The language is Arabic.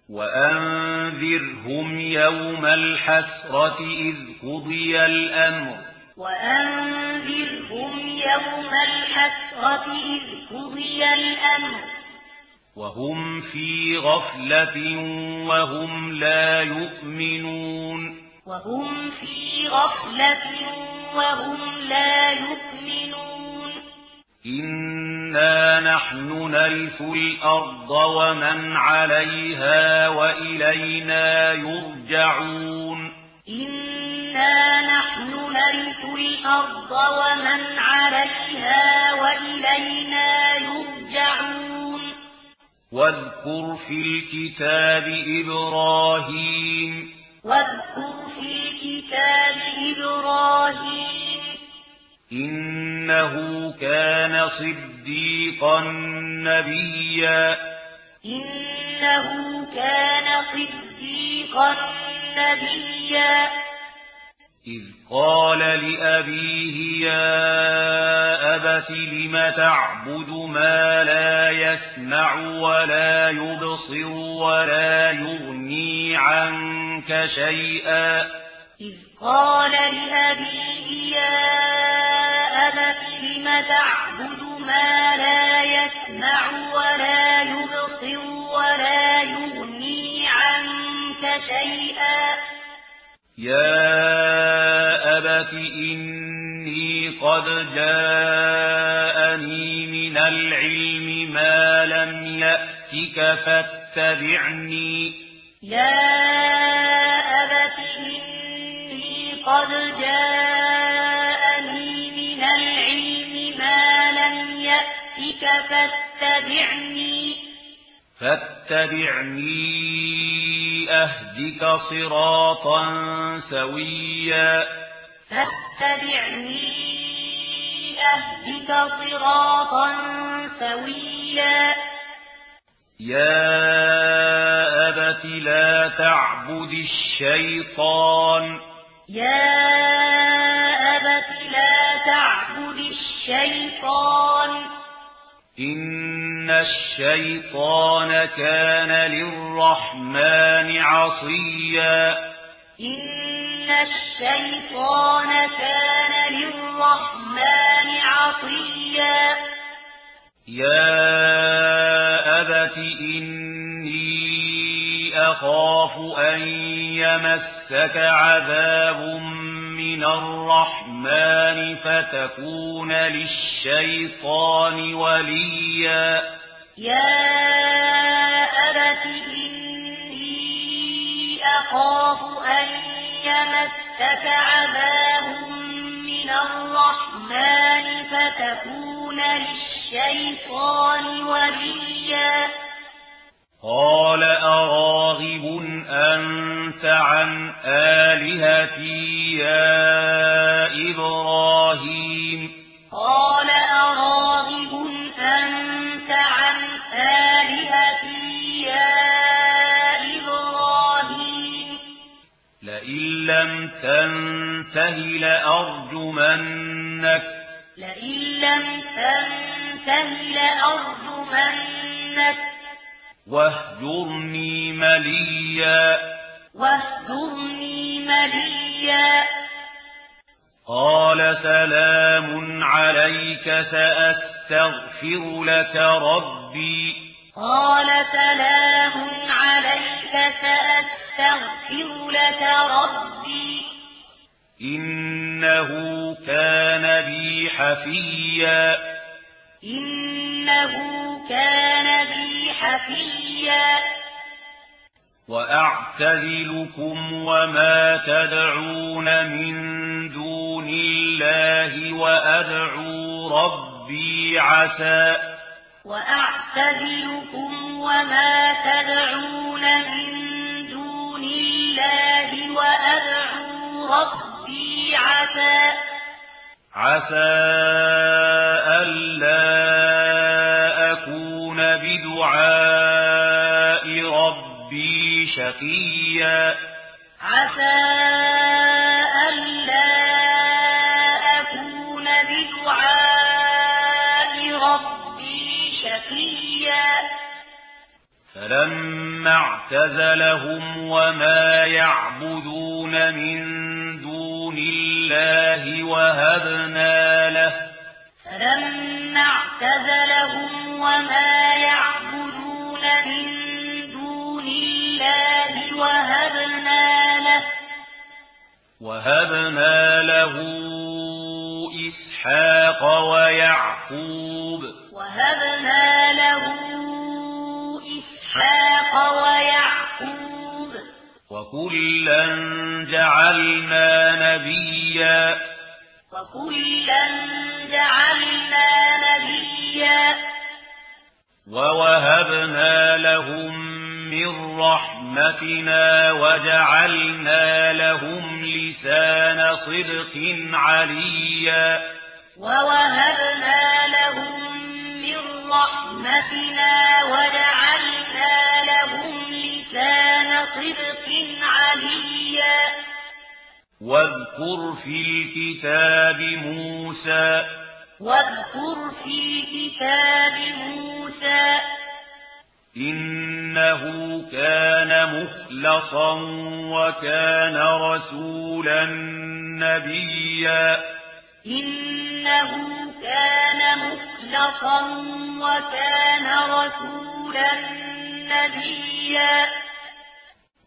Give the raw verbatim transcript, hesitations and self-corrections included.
وأنذرهم يوم الحسرة إذ قضي الأمر وأنذرهم يوم الحسرة إذ قضي الأمر وهم في غفلة وهم لا يؤمنون وهم في غفلة وهم لا يؤمنون إنا نحن نرث الأرض ومن عليها وإلينا يرجعون إنا نحن نرث الأرض ومن عليها وإلينا يرجعون واذكر في الكتاب إبراهيم واذكر في الكتاب إبراهيم إنه كان صديقا نبيا إنه كان صديقا نبيا إذ قال لأبيه يا أبت لم تعبد ما لا يسمع ولا يبصر ولا يغني عنك شيئا إذ قال لأبيه يا أبت لم تعبد ما لا يسمع ولا يبصر ولا يغني عنك شيئا يا أبت إني قد جاءني من العلم ما لم يأتك فاتبعني يا أبت إني قد جاءني من العلم ما لم يأتك فاتبعني فاتبعني أهدك صراطا سويا فاتبعني أهدك صراطا سويا يا أبت لا تعبد الشيطان يا أبت لا تعبد الشيطان إن الشيطان كان للرحمن عصيا إن الشيطان كان للرحمن عصيا يا أبت إني أخاف أن يمسك عذاب من الرحمن فتكون للشيطان وليا يا أبت إني أخاف أن يمسك عذاب من الرحمن فتكون للشيطان وليا قال أراغب أنت عن آلهتي يا إبراهيم قال أراغب أنت عن آلهتي يا إبراهيم لئن لم تنته لأرجمنك لئن لم تنته لأرجمنك واهجرني مليا واهجرني مليا قال سلام عليك سأستغفر لك ربي قال سلام عليك سأستغفر لك ربي إنه كان بي حفيا إنه كان بي حفيا وأعتزلكم وما تدعون من دون الله وأدعو ربي عسى وأعتزلكم وما تدعون من دون الله وأدعو ربي عسى عسى ألا أكون بدعاء ربي شقيا عسى ألا أكون بدعاء ربي شقيا فلما اعتزلهم وما يعبدون من دون الله وهبنا له فلما اعتزلهم وما يعبدون من دون الله وهبنا له وهبنا له إسحاق ويعقوب وهبنا له إسحاق ويعقوب وكلا جعلنا نبيا وكلا جعلنا نبيا ووهبنا لهم من رحمتنا وجعلنا لهم لسان صدق عليا ووهبنا لهم من رحمتنا وجعلنا لهم لسان صدق عليا واذكر في الكتاب موسى واذكر في الكتاب موسى إنه كان مخلصا وكان رسولا نبيا إنه كان مخلصا وكان رسولا نبيا